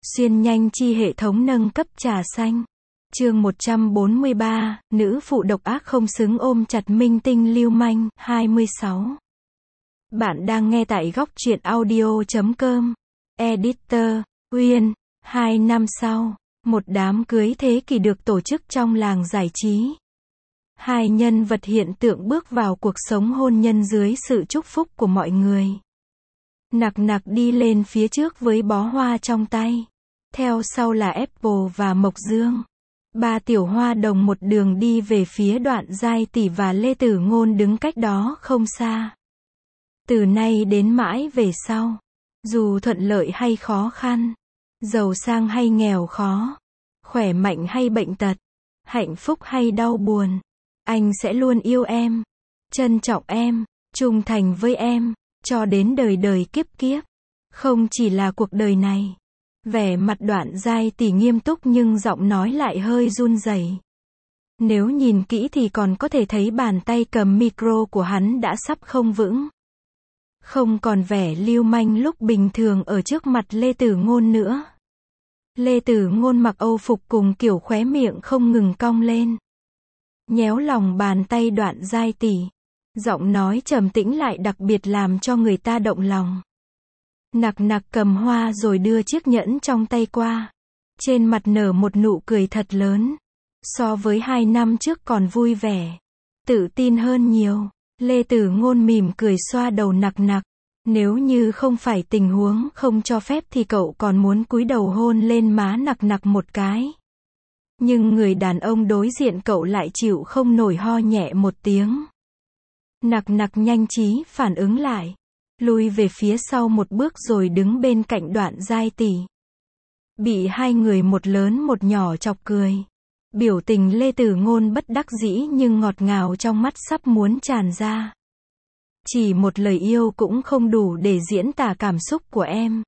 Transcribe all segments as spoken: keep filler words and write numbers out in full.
Xuyên nhanh chi hệ thống nâng cấp trà xanh. Chương một trăm bốn mươi ba, nữ phụ độc ác không xứng ôm chặt minh tinh lưu manh, hai mươi sáu. Bạn đang nghe tại góc truyện audio chấm com. Editor, Uyên. Hai năm sau, một đám cưới thế kỷ được tổ chức trong làng giải trí. Hai nhân vật hiện tượng bước vào cuộc sống hôn nhân dưới sự chúc phúc của mọi người. Nặc nặc đi lên phía trước với bó hoa trong tay. Theo sau là Apple và Mộc Dương. Ba tiểu hoa đồng một đường đi về phía Đoạn Giai Tỷ và Lê Tử Ngôn đứng cách đó không xa. Từ nay đến mãi về sau, dù thuận lợi hay khó khăn, giàu sang hay nghèo khó, khỏe mạnh hay bệnh tật, hạnh phúc hay đau buồn, anh sẽ luôn yêu em, trân trọng em, trung thành với em, cho đến đời đời kiếp kiếp. Không chỉ là cuộc đời này. Vẻ mặt Đoạn Giai Tỷ nghiêm túc nhưng giọng nói lại hơi run rẩy. Nếu nhìn kỹ thì còn có thể thấy bàn tay cầm micro của hắn đã sắp không vững. Không còn vẻ lưu manh lúc bình thường ở trước mặt Lê Tử Ngôn nữa. Lê Tử Ngôn mặc Âu phục cùng kiểu khóe miệng không ngừng cong lên. Nhéo lòng bàn tay Đoạn Giai Tỷ. Giọng nói trầm tĩnh lại đặc biệt làm cho người ta động lòng. Nặc nặc cầm hoa rồi đưa chiếc nhẫn trong tay qua. Trên mặt nở một nụ cười thật lớn. So với hai năm trước còn vui vẻ, tự tin hơn nhiều. Lê Tử Ngôn mỉm cười xoa đầu nặc nặc. Nếu như không phải tình huống không cho phép thì cậu còn muốn cúi đầu hôn lên má nặc nặc một cái. Nhưng người đàn ông đối diện cậu lại chịu không nổi ho nhẹ một tiếng. Nặc nặc nhanh trí phản ứng lại. Lùi về phía sau một bước rồi đứng bên cạnh Đoạn Giai Tỷ. Bị hai người một lớn một nhỏ chọc cười. Biểu tình Lê Tử Ngôn bất đắc dĩ nhưng ngọt ngào trong mắt sắp muốn tràn ra. Chỉ một lời yêu cũng không đủ để diễn tả cảm xúc của em.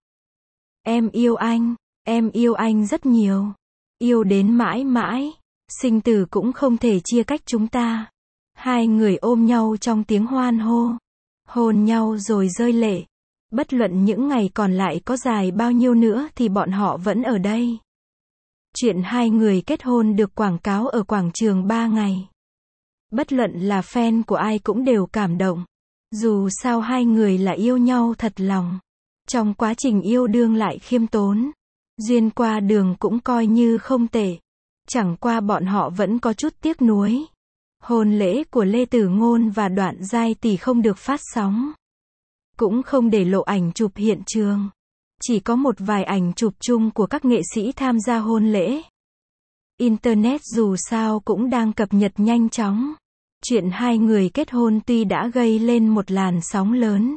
Em yêu anh, em yêu anh rất nhiều. Yêu đến mãi mãi, sinh tử cũng không thể chia cách chúng ta. Hai người ôm nhau trong tiếng hoan hô. Hôn nhau rồi rơi lệ. Bất luận những ngày còn lại có dài bao nhiêu nữa thì bọn họ vẫn ở đây. Chuyện hai người kết hôn được quảng cáo ở quảng trường ba ngày. Bất luận là fan của ai cũng đều cảm động. Dù sao hai người là yêu nhau thật lòng. Trong quá trình yêu đương lại khiêm tốn. Duyên qua đường cũng coi như không tệ. Chẳng qua bọn họ vẫn có chút tiếc nuối. Hôn lễ của Lê Tử Ngôn và Đoạn Giai Tỷ không được phát sóng. Cũng không để lộ ảnh chụp hiện trường. Chỉ có một vài ảnh chụp chung của các nghệ sĩ tham gia hôn lễ. Internet dù sao cũng đang cập nhật nhanh chóng. Chuyện hai người kết hôn tuy đã gây lên một làn sóng lớn.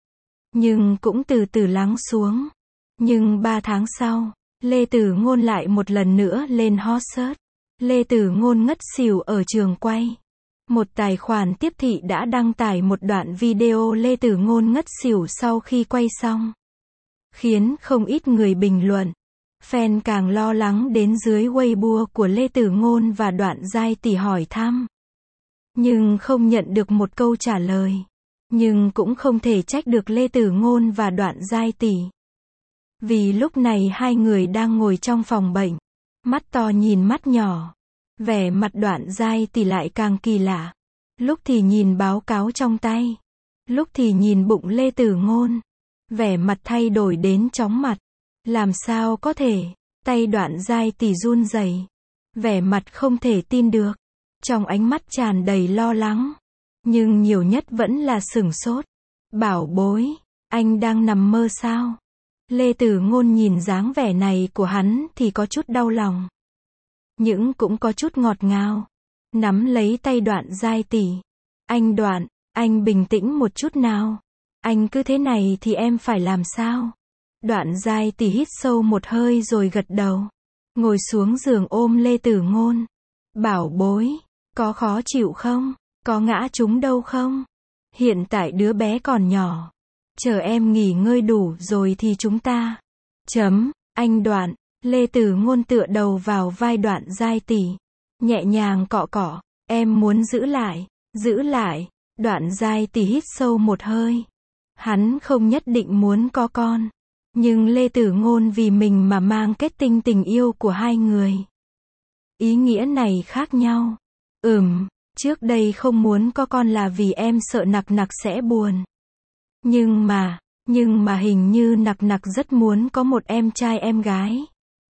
Nhưng cũng từ từ lắng xuống. Nhưng ba tháng sau, Lê Tử Ngôn lại một lần nữa lên hot search. Lê Tử Ngôn ngất xỉu ở trường quay. Một tài khoản tiếp thị đã đăng tải một đoạn video Lê Tử Ngôn ngất xỉu sau khi quay xong. Khiến không ít người bình luận. Fan càng lo lắng đến dưới Weibo của Lê Tử Ngôn và Đoạn Giai Tỷ hỏi thăm. Nhưng không nhận được một câu trả lời. Nhưng cũng không thể trách được Lê Tử Ngôn và Đoạn Giai Tỷ. Vì lúc này hai người đang ngồi trong phòng bệnh. Mắt to nhìn mắt nhỏ. Vẻ mặt Đoạn Giai Tỷ lại càng kỳ lạ. Lúc thì nhìn báo cáo trong tay. Lúc thì nhìn bụng Lê Tử Ngôn. Vẻ mặt thay đổi đến chóng mặt. Làm sao có thể? Tay Đoạn Giai Tỷ run rẩy. Vẻ mặt không thể tin được. Trong ánh mắt tràn đầy lo lắng. Nhưng nhiều nhất vẫn là sửng sốt. Bảo bối, anh đang nằm mơ sao? Lê Tử Ngôn nhìn dáng vẻ này của hắn thì có chút đau lòng. Nhưng cũng có chút ngọt ngào. Nắm lấy tay Đoạn Giai Tỷ. Anh Đoạn, anh bình tĩnh một chút nào. Anh cứ thế này thì em phải làm sao? Đoạn Giai Tỷ hít sâu một hơi rồi gật đầu. Ngồi xuống giường ôm Lê Tử Ngôn. Bảo bối, có khó chịu không? Có ngã trúng đâu không? Hiện tại đứa bé còn nhỏ. Chờ em nghỉ ngơi đủ rồi thì chúng ta. Chấm, anh Đoạn. Lê Tử Ngôn tựa đầu vào vai Đoạn Giai Tỷ. Nhẹ nhàng cọ cọ. Em muốn giữ lại. Giữ lại. Đoạn Giai Tỷ hít sâu một hơi. Hắn không nhất định muốn có con. Nhưng Lê Tử Ngôn vì mình mà mang kết tinh tình yêu của hai người. Ý nghĩa này khác nhau. Ừm, trước đây không muốn có con là vì em sợ Nặc Nặc sẽ buồn. Nhưng mà, nhưng mà hình như Nặc Nặc rất muốn có một em trai em gái.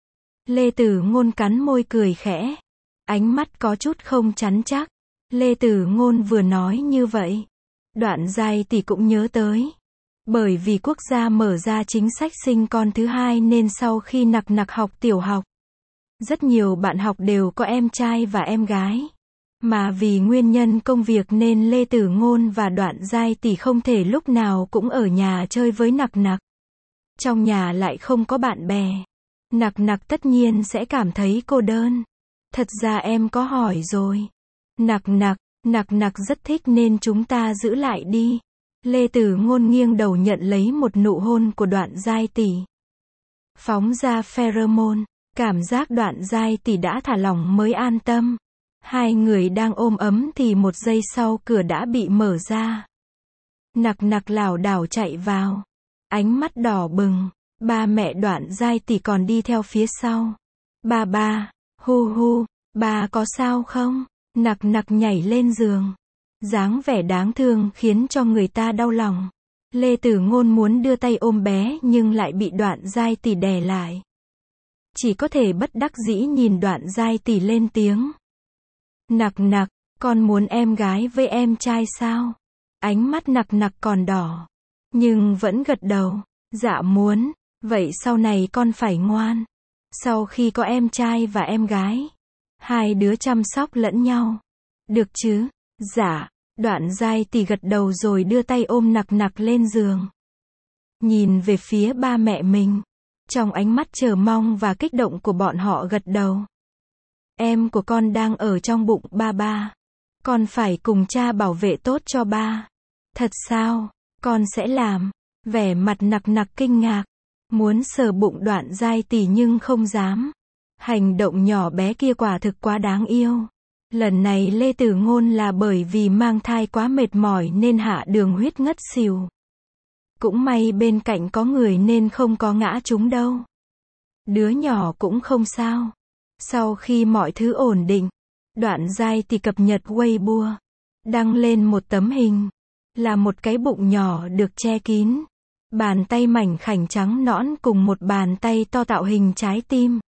Lê Tử Ngôn cắn môi cười khẽ. Ánh mắt có chút không chắn chắc. Lê Tử Ngôn vừa nói như vậy. Đoạn Giai tỷ cũng nhớ tới. Bởi vì quốc gia mở ra chính sách sinh con thứ hai nên sau khi Nặc Nặc học tiểu học, rất nhiều bạn học đều có em trai và em gái. Mà vì nguyên nhân công việc nên Lê Tử Ngôn và Đoạn Giai tỷ không thể lúc nào cũng ở nhà chơi với Nặc Nặc. Trong nhà lại không có bạn bè. Nặc Nặc tất nhiên sẽ cảm thấy cô đơn. Thật ra em có hỏi rồi. Nặc Nặc, Nặc Nặc rất thích nên chúng ta giữ lại đi. Lê Tử Ngôn nghiêng đầu nhận lấy một nụ hôn của Đoạn Giai tỷ. Phóng ra pheromone, cảm giác Đoạn Giai tỷ đã thả lỏng mới an tâm. Hai người đang ôm ấm thì một giây sau cửa đã bị mở ra. Nặc Nặc lảo đảo chạy vào. Ánh mắt đỏ bừng. Ba mẹ Đoạn Giai tỷ còn đi theo phía sau. Ba ba, hu hu, ba có sao không? Nặc Nặc nhảy lên giường. Dáng vẻ đáng thương khiến cho người ta đau lòng. Lê Tử Ngôn muốn đưa tay ôm bé nhưng lại bị Đoạn Giai tỷ đè lại. Chỉ có thể bất đắc dĩ nhìn Đoạn Giai tỷ lên tiếng. Nặc Nặc, con muốn em gái với em trai sao? Ánh mắt Nặc Nặc còn đỏ. Nhưng vẫn gật đầu. Dạ muốn. Vậy sau này con phải ngoan. Sau khi có em trai và em gái, hai đứa chăm sóc lẫn nhau. Được chứ? Dạ. Đoạn Giai tỷ gật đầu rồi đưa tay ôm Nặc Nặc lên giường. Nhìn về phía ba mẹ mình. Trong ánh mắt chờ mong và kích động của bọn họ gật đầu. Em của con đang ở trong bụng ba ba. Con phải cùng cha bảo vệ tốt cho ba. Thật sao? Con sẽ làm. Vẻ mặt Nặc Nặc kinh ngạc. Muốn sờ bụng Đoạn Giai tỷ nhưng không dám. Hành động nhỏ bé kia quả thực quá đáng yêu. Lần này Lê Tử Ngôn là bởi vì mang thai quá mệt mỏi nên hạ đường huyết ngất xỉu. Cũng may bên cạnh có người nên không có ngã trúng đâu. Đứa nhỏ cũng không sao. Sau khi mọi thứ ổn định, Đoạn Giai tỷ cập nhật Weibo. Đăng lên một tấm hình. Là một cái bụng nhỏ được che kín. Bàn tay mảnh khảnh trắng nõn cùng một bàn tay to tạo hình trái tim.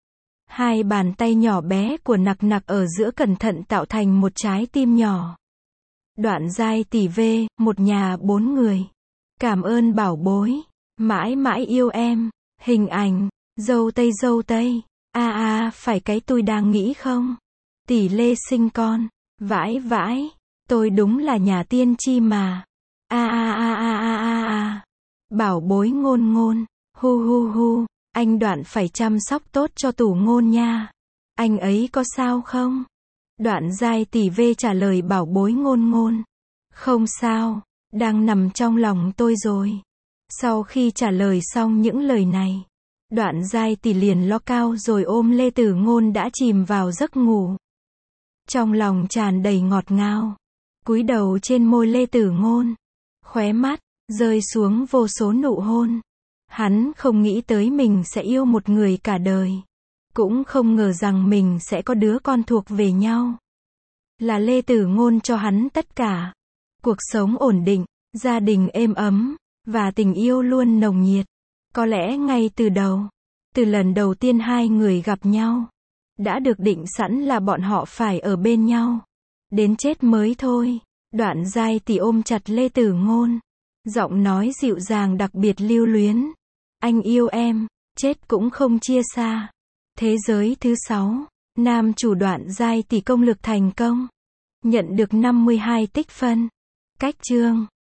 Hai bàn tay nhỏ bé của Nặc Nặc ở giữa cẩn thận tạo thành một trái tim nhỏ. Đoạn Giai tỷ về, một nhà bốn người. Cảm ơn bảo bối. Mãi mãi yêu em. Hình ảnh. Dâu tây dâu tây. A a, phải cái tôi đang nghĩ không? Tỷ Lê sinh con. Vãi vãi. Tôi đúng là nhà tiên tri mà. A a a a a a a. Bảo bối Ngôn Ngôn. Hu hu hu. Anh Đoạn phải chăm sóc tốt cho Tủ Ngôn nha. Anh ấy có sao không? Đoạn Giai tỷ về trả lời bảo bối Ngôn Ngôn. Không sao. Đang nằm trong lòng tôi rồi. Sau khi trả lời xong những lời này, Đoạn Giai tỷ liền lo cao rồi ôm Lê Tử Ngôn đã chìm vào giấc ngủ. Trong lòng tràn đầy ngọt ngào. Cúi đầu trên môi Lê Tử Ngôn. Khóe mắt rơi xuống vô số nụ hôn. Hắn không nghĩ tới mình sẽ yêu một người cả đời. Cũng không ngờ rằng mình sẽ có đứa con thuộc về nhau. Là Lê Tử Ngôn cho hắn tất cả. Cuộc sống ổn định, gia đình êm ấm, và tình yêu luôn nồng nhiệt. Có lẽ ngay từ đầu, từ lần đầu tiên hai người gặp nhau, đã được định sẵn là bọn họ phải ở bên nhau. Đến chết mới thôi. Đoạn Giai tỷ ôm chặt Lê Tử Ngôn. Giọng nói dịu dàng đặc biệt lưu luyến. Anh yêu em, chết cũng không chia xa. Thế giới thứ sáu. Nam chủ Đoạn Giai tỷ công lực thành công. Nhận được năm mươi hai tích phân. Cách chương.